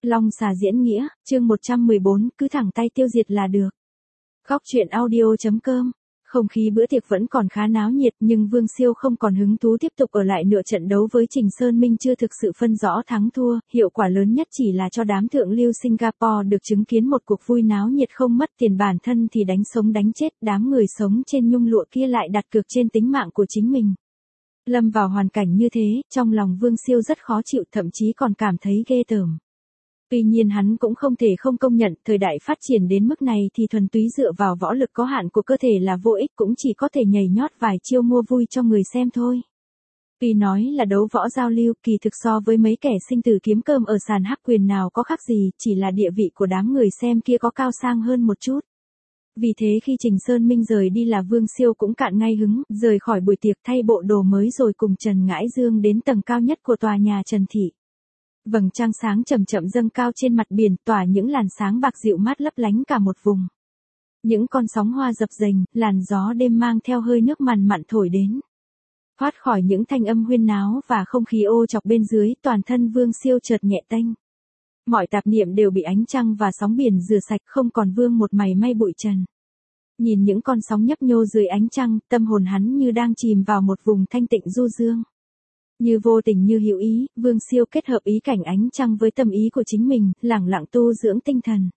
Long xà diễn nghĩa, chương 114, cứ thẳng tay tiêu diệt là được. Góc truyện audio.com. Không khí bữa tiệc vẫn còn khá náo nhiệt nhưng Vương Siêu không còn hứng thú tiếp tục ở lại nữa, trận đấu với Trình Sơn Minh chưa thực sự phân rõ thắng thua, hiệu quả lớn nhất chỉ là cho đám thượng lưu Singapore được chứng kiến một cuộc vui náo nhiệt không mất tiền, bản thân thì đánh sống đánh chết, đám người sống trên nhung lụa kia lại đặt cược trên tính mạng của chính mình. Lâm vào hoàn cảnh như thế, trong lòng Vương Siêu rất khó chịu, thậm chí còn cảm thấy ghê tởm. Tuy nhiên hắn cũng không thể không công nhận, thời đại phát triển đến mức này thì thuần túy dựa vào võ lực có hạn của cơ thể là vô ích, cũng chỉ có thể nhảy nhót vài chiêu mua vui cho người xem thôi. Tuy nói là đấu võ giao lưu, kỳ thực so với mấy kẻ sinh tử kiếm cơm ở sàn hắc quyền nào có khác gì, chỉ là địa vị của đám người xem kia có cao sang hơn một chút. Vì thế khi Trình Sơn Minh rời đi là Vương Siêu cũng cạn ngay hứng, rời khỏi buổi tiệc thay bộ đồ mới rồi cùng Trần Ngãi Dương đến tầng cao nhất của tòa nhà Trần Thị. Vầng trăng sáng chậm chậm dâng cao trên mặt biển, tỏa những làn sáng bạc dịu mát lấp lánh cả một vùng. Những con sóng hoa dập dềnh, làn gió đêm mang theo hơi nước mặn mặn thổi đến. Thoát khỏi những thanh âm huyên náo và không khí ô chọc bên dưới, toàn thân Vương Siêu chợt nhẹ tênh. Mọi tạp niệm đều bị ánh trăng và sóng biển rửa sạch, không còn vương một mảy may bụi trần. Nhìn những con sóng nhấp nhô dưới ánh trăng, tâm hồn hắn như đang chìm vào một vùng thanh tịnh du dương. Như vô tình như hữu ý, Vương Siêu kết hợp ý cảnh ánh trăng với tâm ý của chính mình, lẳng lặng tu dưỡng tinh thần.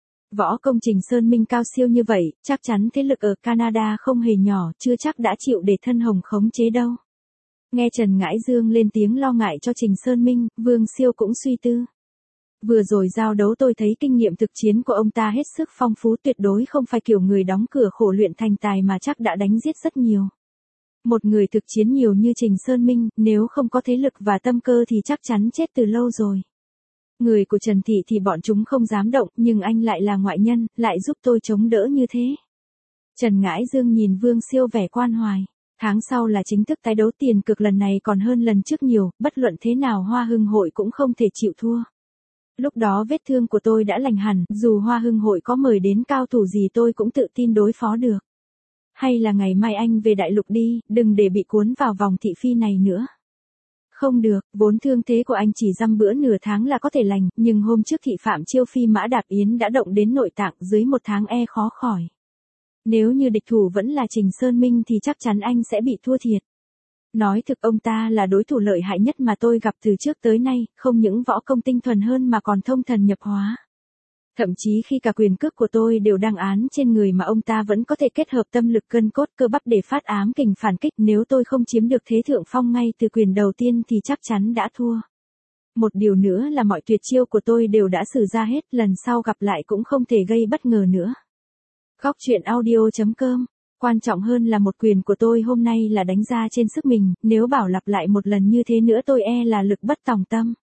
Võ công Trình Sơn Minh cao siêu như vậy, chắc chắn thế lực ở Canada không hề nhỏ, chưa chắc đã chịu để thân hồng khống chế đâu. Nghe Trần Ngãi Dương lên tiếng lo ngại cho Trình Sơn Minh, Vương Siêu cũng suy tư. Vừa rồi giao đấu tôi thấy kinh nghiệm thực chiến của ông ta hết sức phong phú, tuyệt đối không phải kiểu người đóng cửa khổ luyện thành tài mà chắc đã đánh giết rất nhiều. Một người thực chiến nhiều như Trình Sơn Minh, nếu không có thế lực và tâm cơ thì chắc chắn chết từ lâu rồi. Người của Trần Thị thì bọn chúng không dám động, nhưng anh lại là ngoại nhân, lại giúp tôi chống đỡ như thế. Trần Ngãi Dương nhìn Vương Siêu vẻ quan hoài. Tháng sau là chính thức tái đấu, tiền cược lần này còn hơn lần trước nhiều, bất luận thế nào Hoa Hưng Hội cũng không thể chịu thua. Lúc đó vết thương của tôi đã lành hẳn, dù Hoa Hưng Hội có mời đến cao thủ gì tôi cũng tự tin đối phó được. Hay là ngày mai anh về đại lục đi, đừng để bị cuốn vào vòng thị phi này nữa. Không được, vốn thương thế của anh chỉ dăm bữa nửa tháng là có thể lành, nhưng hôm trước thị phạm Chiêu Phi Mã Đạp Yến đã động đến nội tạng, dưới một tháng khó khỏi. Nếu như địch thủ vẫn là Trình Sơn Minh thì chắc chắn anh sẽ bị thua thiệt. Nói thực, ông ta là đối thủ lợi hại nhất mà tôi gặp từ trước tới nay, không những võ công tinh thuần hơn mà còn thông thần nhập hóa. Thậm chí khi cả quyền cước của tôi đều đang án trên người mà ông ta vẫn có thể kết hợp tâm lực gân cốt cơ bắp để phát ám kình phản kích, nếu tôi không chiếm được thế thượng phong ngay từ quyền đầu tiên thì chắc chắn đã thua. Một điều nữa là mọi tuyệt chiêu của tôi đều đã sử ra hết, lần sau gặp lại cũng không thể gây bất ngờ nữa. Góc truyện audio.com. Quan trọng hơn là một quyền của tôi hôm nay là đánh ra trên sức mình, nếu bảo lặp lại một lần như thế nữa tôi là lực bất tòng tâm.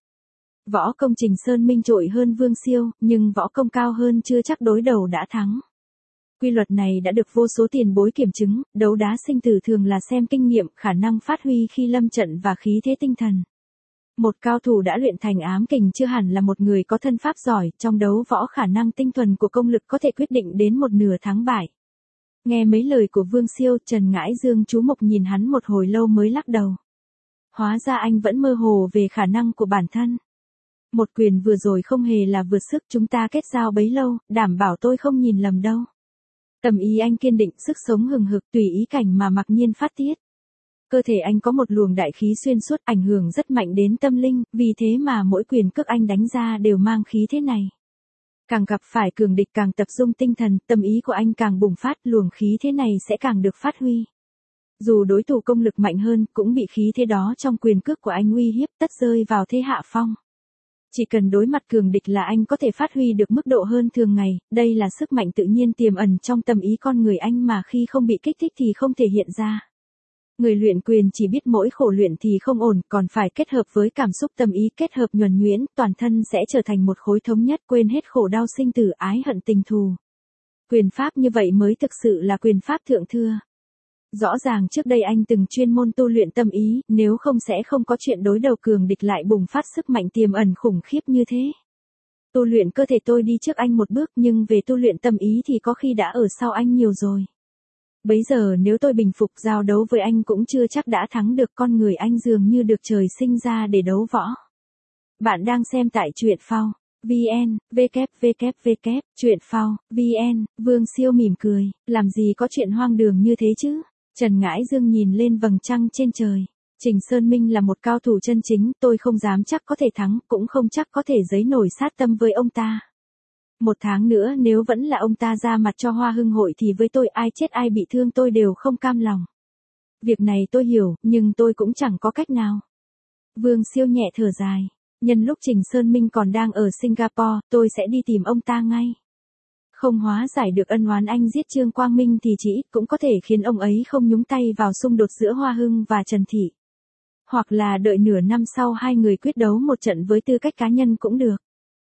Võ công Trình Sơn Minh trội hơn Vương Siêu, nhưng võ công cao hơn chưa chắc đối đầu đã thắng. Quy luật này đã được vô số tiền bối kiểm chứng, đấu đá sinh tử thường là xem kinh nghiệm, khả năng phát huy khi lâm trận và khí thế tinh thần. Một cao thủ đã luyện thành ám kình chưa hẳn là một người có thân pháp giỏi, trong đấu võ khả năng tinh thuần của công lực có thể quyết định đến một nửa thắng bại. Nghe mấy lời của Vương Siêu, Trần Ngãi Dương chú mục nhìn hắn một hồi lâu mới lắc đầu. Hóa ra anh vẫn mơ hồ về khả năng của bản thân. Một quyền vừa rồi không hề là vượt sức, chúng ta kết giao bấy lâu, đảm bảo tôi không nhìn lầm đâu. Tầm ý anh kiên định, sức sống hừng hực, tùy ý cảnh mà mặc nhiên phát tiết. Cơ thể anh có một luồng đại khí xuyên suốt, ảnh hưởng rất mạnh đến tâm linh, vì thế mà mỗi quyền cước anh đánh ra đều mang khí thế này. Càng gặp phải cường địch càng tập trung tinh thần, tâm ý của anh càng bùng phát, luồng khí thế này sẽ càng được phát huy. Dù đối thủ công lực mạnh hơn, cũng bị khí thế đó trong quyền cước của anh uy hiếp, tất rơi vào thế hạ phong. Chỉ cần đối mặt cường địch là anh có thể phát huy được mức độ hơn thường ngày, đây là sức mạnh tự nhiên tiềm ẩn trong tâm ý con người anh mà khi không bị kích thích thì không thể hiện ra. Người luyện quyền chỉ biết mỗi khổ luyện thì không ổn, còn phải kết hợp với cảm xúc tâm ý, kết hợp nhuần nhuyễn, toàn thân sẽ trở thành một khối thống nhất, quên hết khổ đau sinh tử, ái hận tình thù. Quyền pháp như vậy mới thực sự là quyền pháp thượng thừa. Rõ ràng trước đây anh từng chuyên môn tu luyện tâm ý, nếu không sẽ không có chuyện đối đầu cường địch lại bùng phát sức mạnh tiềm ẩn khủng khiếp như thế. Tu luyện cơ thể tôi đi trước anh một bước, nhưng về tu luyện tâm ý thì có khi đã ở sau anh nhiều rồi. Bấy giờ nếu tôi bình phục giao đấu với anh cũng chưa chắc đã thắng được, con người anh dường như được trời sinh ra để đấu võ. Bạn đang xem tại truyện phao. vn, www, chuyện phao, vn, Vương Siêu mỉm cười, làm gì có chuyện hoang đường như thế chứ. Trần Ngãi Dương nhìn lên vầng trăng trên trời. Trình Sơn Minh là một cao thủ chân chính, tôi không dám chắc có thể thắng, cũng không chắc có thể giấy nổi sát tâm với ông ta. 1 tháng nữa nếu vẫn là ông ta ra mặt cho Hoa Hưng hội thì với tôi ai chết ai bị thương tôi đều không cam lòng. Việc này tôi hiểu, nhưng tôi cũng chẳng có cách nào. Vương Siêu nhẹ thở dài. Nhân lúc Trình Sơn Minh còn đang ở Singapore, tôi sẽ đi tìm ông ta ngay. Không hóa giải được ân oán anh giết Trương Quang Minh thì chỉ cũng có thể khiến ông ấy không nhúng tay vào xung đột giữa Hoa Hưng và Trần Thị. Hoặc là đợi nửa năm sau hai người quyết đấu một trận với tư cách cá nhân cũng được.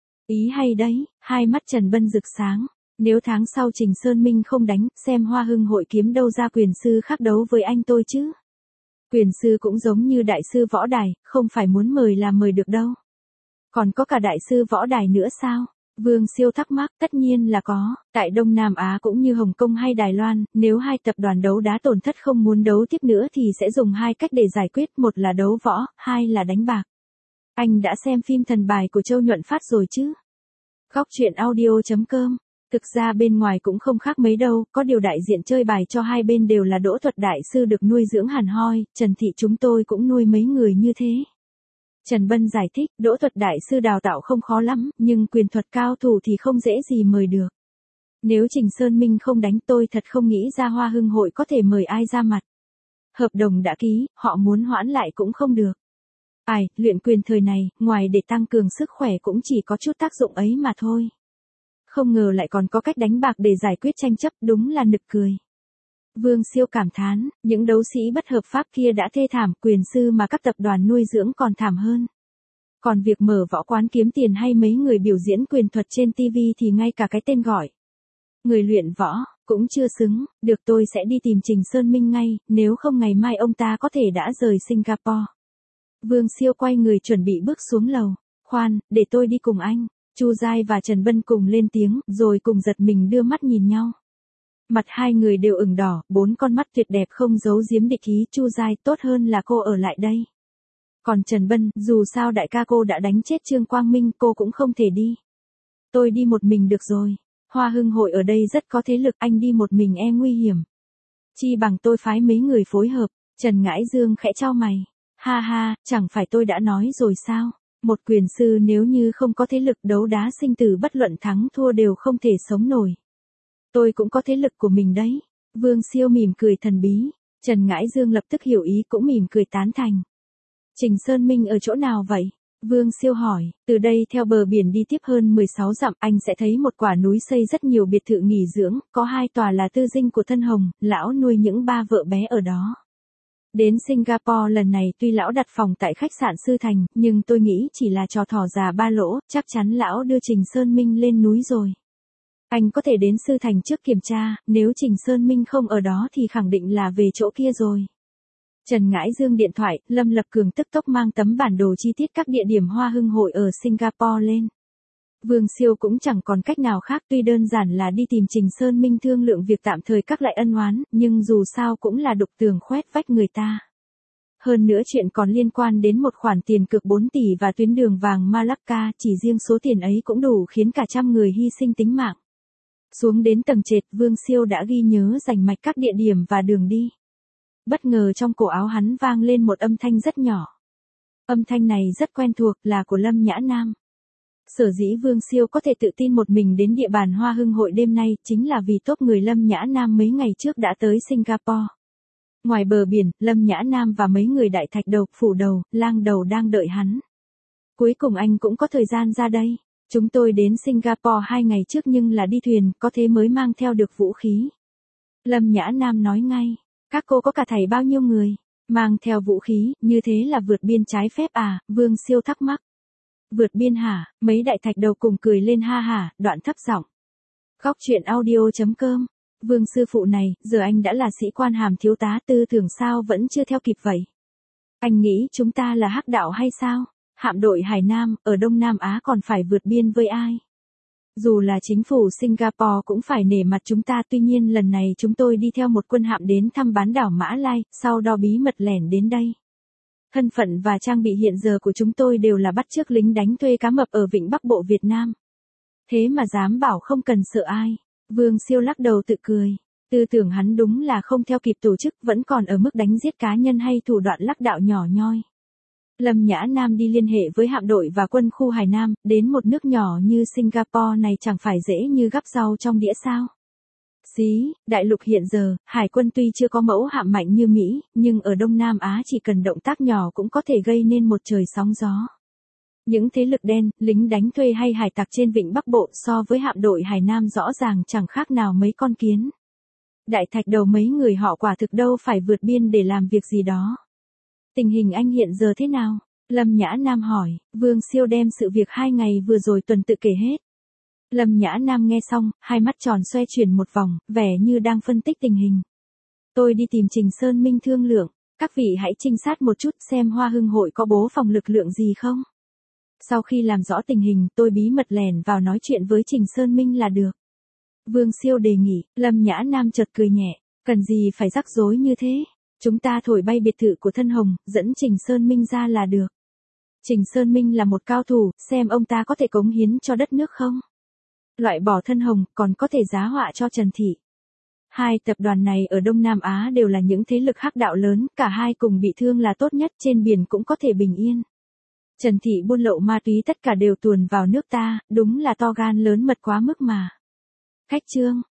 Ý hay đấy, hai mắt Trần Bân rực sáng. Nếu tháng sau Trình Sơn Minh không đánh, xem Hoa Hưng hội kiếm đâu ra quyền sư khác đấu với anh tôi chứ. Quyền sư cũng giống như đại sư võ đài, không phải muốn mời là mời được đâu. Còn có cả đại sư võ đài nữa sao? Vương Siêu thắc mắc, tất nhiên là có. Tại Đông Nam Á cũng như Hồng Kông hay Đài Loan, nếu hai tập đoàn đấu đá tổn thất không muốn đấu tiếp nữa thì sẽ dùng 2 cách để giải quyết, một là đấu võ, 2 là đánh bạc. Anh đã xem phim Thần Bài của Châu Nhuận Phát rồi chứ? Góc truyện audio.com. Thực ra bên ngoài cũng không khác mấy đâu, có điều đại diện chơi bài cho hai bên đều là Đỗ Thuật đại sư được nuôi dưỡng hẳn hoi, Trần Thị chúng tôi cũng nuôi mấy người như thế. Trần Bân giải thích, Đỗ Thuật đại sư đào tạo không khó lắm, nhưng quyền thuật cao thủ thì không dễ gì mời được. Nếu Trình Sơn Minh không đánh tôi thật không nghĩ ra Hoa Hưng hội có thể mời ai ra mặt. Hợp đồng đã ký, họ muốn hoãn lại cũng không được. Ai, luyện quyền thời này, ngoài để tăng cường sức khỏe cũng chỉ có chút tác dụng ấy mà thôi. Không ngờ lại còn có cách đánh bạc để giải quyết tranh chấp, đúng là nực cười. Vương Siêu cảm thán, những đấu sĩ bất hợp pháp kia đã thê thảm, quyền sư mà các tập đoàn nuôi dưỡng còn thảm hơn. Còn việc mở võ quán kiếm tiền hay mấy người biểu diễn quyền thuật trên TV thì ngay cả cái tên gọi. Người luyện võ, cũng chưa xứng, được tôi sẽ đi tìm Trình Sơn Minh ngay, nếu không ngày mai ông ta có thể đã rời Singapore. Vương Siêu quay người chuẩn bị bước xuống lầu. Khoan, để tôi đi cùng anh. Chu Giai và Trần Bân cùng lên tiếng, rồi cùng giật mình đưa mắt nhìn nhau. Mặt hai người đều ửng đỏ, 4 con mắt tuyệt đẹp không giấu giếm địch ý. Chu Giai, tốt hơn là cô ở lại đây. Còn Trần Bân, dù sao đại ca cô đã đánh chết Trương Quang Minh, cô cũng không thể đi. Tôi đi một mình được rồi. Hoa Hưng hội ở đây rất có thế lực, anh đi một mình e nguy hiểm. Chi bằng tôi phái mấy người phối hợp. Trần Ngãi Dương khẽ chau mày. Ha ha, chẳng phải tôi đã nói rồi sao? Một quyền sư nếu như không có thế lực đấu đá sinh tử bất luận thắng thua đều không thể sống nổi. Tôi cũng có thế lực của mình đấy. Vương Siêu mỉm cười thần bí. Trần Ngãi Dương lập tức hiểu ý cũng mỉm cười tán thành. Trình Sơn Minh ở chỗ nào vậy? Vương Siêu hỏi, từ đây theo bờ biển đi tiếp hơn 16 dặm anh sẽ thấy một quả núi xây rất nhiều biệt thự nghỉ dưỡng, có 2 tòa là tư dinh của thân Hồng, lão nuôi những 3 vợ bé ở đó. Đến Singapore lần này tuy lão đặt phòng tại khách sạn Sư Thành, nhưng tôi nghĩ chỉ là trò thỏ già ba lỗ, chắc chắn lão đưa Trình Sơn Minh lên núi rồi. Anh có thể đến Sư Thành trước kiểm tra, nếu Trình Sơn Minh không ở đó thì khẳng định là về chỗ kia rồi. Trần Ngãi Dương điện thoại, Lâm Lập Cường tức tốc mang tấm bản đồ chi tiết các địa điểm Hoa Hưng hội ở Singapore lên. Vương Siêu cũng chẳng còn cách nào khác, tuy đơn giản là đi tìm Trình Sơn Minh thương lượng việc tạm thời các lại ân oán, nhưng dù sao cũng là đục tường khoét vách người ta. Hơn nữa chuyện còn liên quan đến một khoản tiền cực 4 tỷ và tuyến đường vàng Malacca, chỉ riêng số tiền ấy cũng đủ khiến cả trăm người hy sinh tính mạng. Xuống đến tầng trệt, Vương Siêu đã ghi nhớ rành mạch các địa điểm và đường đi. Bất ngờ trong cổ áo hắn vang lên một âm thanh rất nhỏ. Âm thanh này rất quen thuộc, là của Lâm Nhã Nam. Sở dĩ Vương Siêu có thể tự tin một mình đến địa bàn Hoa Hưng hội đêm nay, chính là vì tốp người Lâm Nhã Nam mấy ngày trước đã tới Singapore. Ngoài bờ biển, Lâm Nhã Nam và mấy người đại thạch đầu, phủ đầu, lang đầu đang đợi hắn. Cuối cùng anh cũng có thời gian ra đây. Chúng tôi đến Singapore 2 ngày trước nhưng là đi thuyền, có thế mới mang theo được vũ khí. Lâm Nhã Nam nói ngay, các cô có cả thảy bao nhiêu người? Mang theo vũ khí, như thế là vượt biên trái phép à? Vương Siêu thắc mắc. Vượt biên hả? Mấy đại thạch đầu cùng cười lên ha hả, đoạn thấp giọng. Góc truyện audio.com. Vương sư phụ này, giờ anh đã là sĩ quan hàm thiếu tá, tư tưởng sao vẫn chưa theo kịp vậy? Anh nghĩ chúng ta là hắc đạo hay sao? Hạm đội Hải Nam, ở Đông Nam Á còn phải vượt biên với ai? Dù là chính phủ Singapore cũng phải nể mặt chúng ta, tuy nhiên lần này chúng tôi đi theo một quân hạm đến thăm bán đảo Mã Lai, sau đó bí mật lẻn đến đây. Thân phận và trang bị hiện giờ của chúng tôi đều là bắt chước lính đánh thuê cá mập ở Vịnh Bắc Bộ Việt Nam. Thế mà dám bảo không cần sợ ai. Vương Siêu lắc đầu tự cười. Tư tưởng hắn đúng là không theo kịp tổ chức, vẫn còn ở mức đánh giết cá nhân hay thủ đoạn lắc đạo nhỏ nhoi. Lâm Nhã Nam đi liên hệ với hạm đội và quân khu Hải Nam, đến một nước nhỏ như Singapore này chẳng phải dễ như gắp rau trong đĩa sao. Xí, đại lục hiện giờ, hải quân tuy chưa có mẫu hạm mạnh như Mỹ, nhưng ở Đông Nam Á chỉ cần động tác nhỏ cũng có thể gây nên một trời sóng gió. Những thế lực đen, lính đánh thuê hay hải tặc trên vịnh Bắc Bộ so với hạm đội Hải Nam rõ ràng chẳng khác nào mấy con kiến. Đại thạch đầu mấy người họ quả thực đâu phải vượt biên để làm việc gì đó. Tình hình anh hiện giờ thế nào? Lâm Nhã Nam hỏi. Vương Siêu đem sự việc 2 ngày vừa rồi tuần tự kể hết. Lâm Nhã Nam nghe xong, hai mắt tròn xoe chuyển một vòng, vẻ như đang phân tích tình hình. Tôi đi tìm Trình Sơn Minh thương lượng, các vị hãy trinh sát một chút xem Hoa Hưng hội có bố phòng lực lượng gì không. Sau khi làm rõ tình hình, tôi bí mật lẻn vào nói chuyện với Trình Sơn Minh là được. Vương Siêu đề nghị. Lâm Nhã Nam chợt cười nhẹ, cần gì phải rắc rối như thế. Chúng ta thổi bay biệt thự của Thân Hồng, dẫn Trình Sơn Minh ra là được. Trình Sơn Minh là một cao thủ, xem ông ta có thể cống hiến cho đất nước không. Loại bỏ Thân Hồng, còn có thể giá họa cho Trần Thị. Hai tập đoàn này ở Đông Nam Á đều là những thế lực hắc đạo lớn, cả hai cùng bị thương là tốt nhất, trên biển cũng có thể bình yên. Trần Thị buôn lậu ma túy tất cả đều tuồn vào nước ta, đúng là to gan lớn mật quá mức mà. Khách trương.